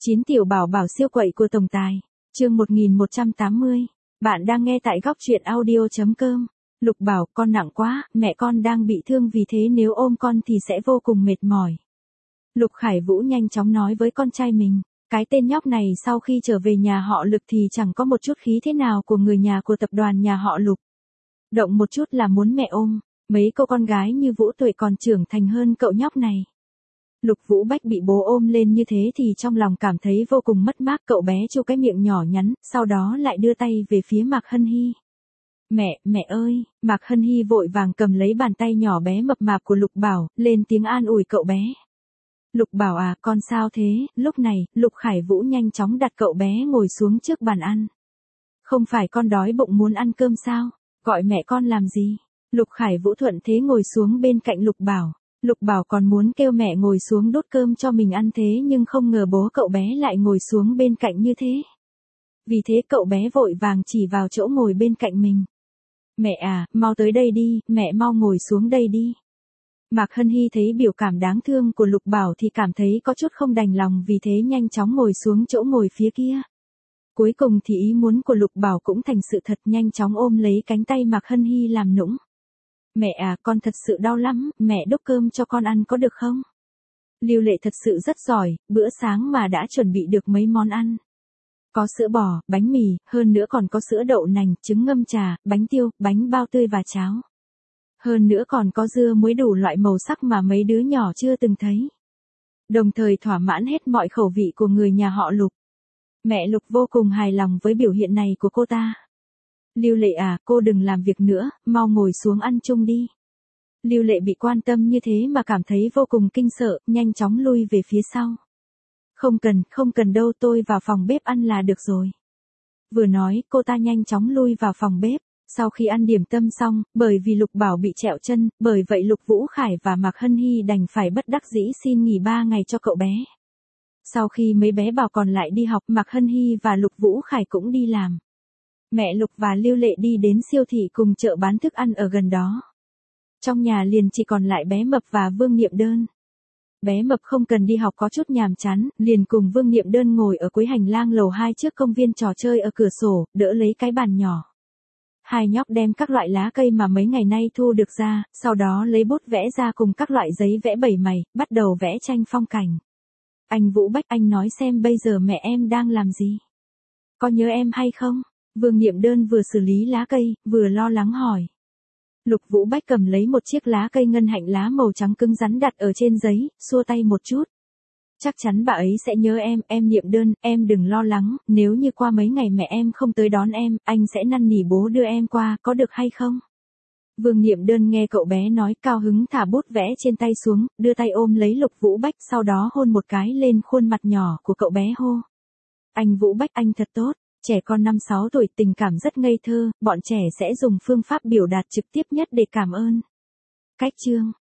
9 tiểu bảo bảo siêu quậy của tổng tài. Chương 1180. Bạn đang nghe tại góc truyện audio.com. Lục bảo, con nặng quá, mẹ con đang bị thương vì thế nếu ôm con thì sẽ vô cùng mệt mỏi. Lục Khải Vũ nhanh chóng nói với con trai mình. Cái tên nhóc này sau khi trở về nhà họ Lực thì chẳng có một chút khí thế nào của người nhà của tập đoàn nhà họ Lục. Động một chút là muốn mẹ ôm, mấy cô con gái như Vũ Tuệ còn trưởng thành hơn cậu nhóc này. Lục Vũ Bách bị bố ôm lên như thế thì trong lòng cảm thấy vô cùng mất mát, cậu bé chu cái miệng nhỏ nhắn, sau đó lại đưa tay về phía Mạc Hân Hy. Mẹ ơi, Mạc Hân Hy vội vàng cầm lấy bàn tay nhỏ bé mập mạp của Lục Bảo, lên tiếng an ủi cậu bé. Lục Bảo à, con sao thế? Lúc này, Lục Khải Vũ nhanh chóng đặt cậu bé ngồi xuống trước bàn ăn. Không phải con đói bụng muốn ăn cơm sao? Gọi mẹ con làm gì? Lục Khải Vũ thuận thế ngồi xuống bên cạnh Lục Bảo. Lục Bảo còn muốn kêu mẹ ngồi xuống đút cơm cho mình ăn thế nhưng không ngờ bố cậu bé lại ngồi xuống bên cạnh như thế. Vì thế cậu bé vội vàng chỉ vào chỗ ngồi bên cạnh mình. Mẹ à, mau tới đây đi, mẹ mau ngồi xuống đây đi. Mạc Hân Hy thấy biểu cảm đáng thương của Lục Bảo thì cảm thấy có chút không đành lòng, vì thế nhanh chóng ngồi xuống chỗ ngồi phía kia. Cuối cùng thì ý muốn của Lục Bảo cũng thành sự thật, nhanh chóng ôm lấy cánh tay Mạc Hân Hy làm nũng. Mẹ à, con thật sự đau lắm, mẹ đút cơm cho con ăn có được không? Lưu Lệ thật sự rất giỏi, bữa sáng mà đã chuẩn bị được mấy món ăn. Có sữa bò, bánh mì, hơn nữa còn có sữa đậu nành, trứng ngâm trà, bánh tiêu, bánh bao tươi và cháo. Hơn nữa còn có dưa muối đủ loại màu sắc mà mấy đứa nhỏ chưa từng thấy. Đồng thời thỏa mãn hết mọi khẩu vị của người nhà họ Lục. Mẹ Lục vô cùng hài lòng với biểu hiện này của cô ta. Lưu Lệ à, cô đừng làm việc nữa, mau ngồi xuống ăn chung đi. Lưu Lệ bị quan tâm như thế mà cảm thấy vô cùng kinh sợ, nhanh chóng lui về phía sau. Không cần đâu, tôi vào phòng bếp ăn là được rồi. Vừa nói, cô ta nhanh chóng lui vào phòng bếp. Sau khi ăn điểm tâm xong, bởi vì Lục Bảo bị trẹo chân, bởi vậy Lục Vũ Khải và Mạc Hân Hy đành phải bất đắc dĩ xin nghỉ 3 ngày cho cậu bé. Sau khi mấy bé Bảo còn lại đi học, Mạc Hân Hy và Lục Vũ Khải cũng đi làm. Mẹ Lục và Lưu Lệ đi đến siêu thị cùng chợ bán thức ăn ở gần đó. Trong nhà liền chỉ còn lại bé Mập và Vương Niệm Đơn. Bé Mập không cần đi học có chút nhàm chán, liền cùng Vương Niệm Đơn ngồi ở cuối hành lang lầu 2 trước công viên trò chơi ở cửa sổ, đỡ lấy cái bàn nhỏ. Hai nhóc đem các loại lá cây mà mấy ngày nay thu được ra, sau đó lấy bút vẽ ra cùng các loại giấy vẽ bảy mày, bắt đầu vẽ tranh phong cảnh. Anh Vũ Bách, anh nói xem bây giờ mẹ em đang làm gì? Có nhớ em hay không? Vương Niệm Đơn vừa xử lý lá cây, vừa lo lắng hỏi. Lục Vũ Bách cầm lấy một chiếc lá cây ngân hạnh lá màu trắng cứng rắn đặt ở trên giấy, xua tay một chút. Chắc chắn bà ấy sẽ nhớ em Niệm Đơn, em đừng lo lắng, nếu như qua mấy ngày mẹ em không tới đón em, anh sẽ năn nỉ bố đưa em qua, có được hay không? Vương Niệm Đơn nghe cậu bé nói, cao hứng thả bút vẽ trên tay xuống, đưa tay ôm lấy Lục Vũ Bách, sau đó hôn một cái lên khuôn mặt nhỏ của cậu bé hô. Anh Vũ Bách, anh thật tốt. Trẻ con 5-6 tuổi tình cảm rất ngây thơ, bọn trẻ sẽ dùng phương pháp biểu đạt trực tiếp nhất để cảm ơn. Cách chương